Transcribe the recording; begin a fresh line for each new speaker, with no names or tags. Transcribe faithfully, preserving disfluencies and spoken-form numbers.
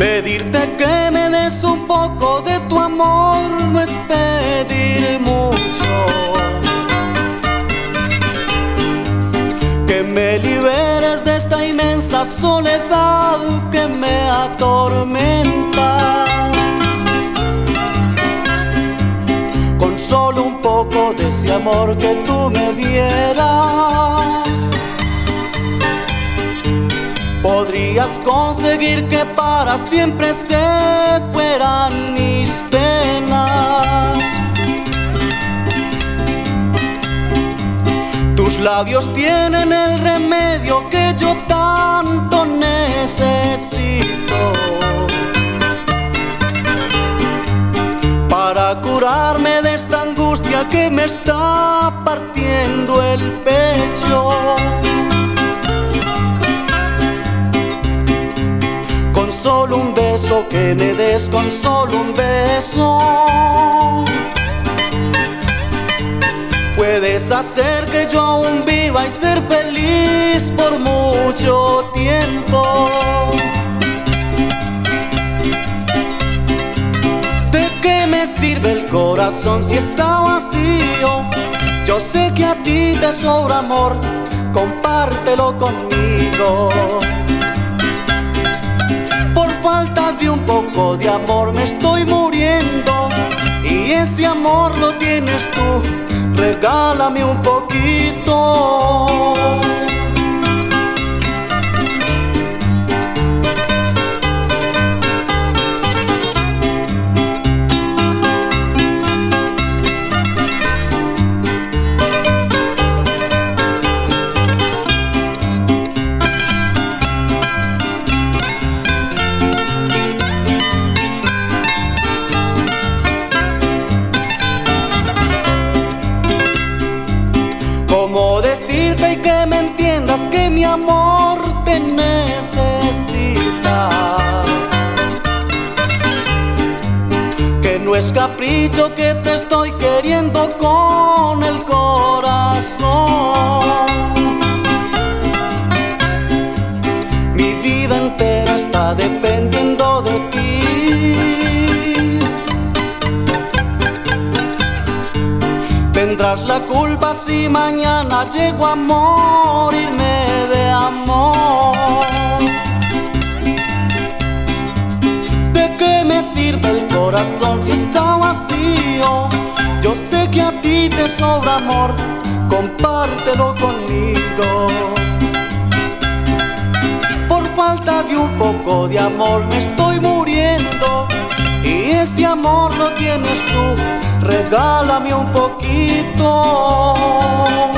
Pedirte que me des un poco de tu amor no es pedir mucho. Que me liberes de esta inmensa soledad que me atormenta. Con solo un poco de ese amor que tú me dieras, podrías conseguir que para siempre se fueran mis penas. Tus labios tienen el remedio que yo tanto necesito para curarme de esta angustia que me está partiendo el pecho. Con solo un beso que me des, con solo un beso, puedes hacer que yo aún viva y ser feliz por mucho tiempo. ¿De qué me sirve el corazón si está vacío? Yo sé que a ti te sobra amor, compártelo conmigo. Por falta de un poco de amor me estoy muriendo, y ese amor lo tienes tú, regálame un poquito. ¿Cómo decirte y que me entiendas que mi amor te necesita? Que no es capricho, que te estoy queriendo con el corazón. Mi vida entera está dependiendo de ti. Tendrás la culpa si mañana llego a morirme de amor. ¿De qué me sirve el corazón si está vacío? Yo sé que a ti te sobra amor, compártelo conmigo. Por falta de un poco de amor me estoy muriendo, y ese amor lo tienes tú, regálame un poquito.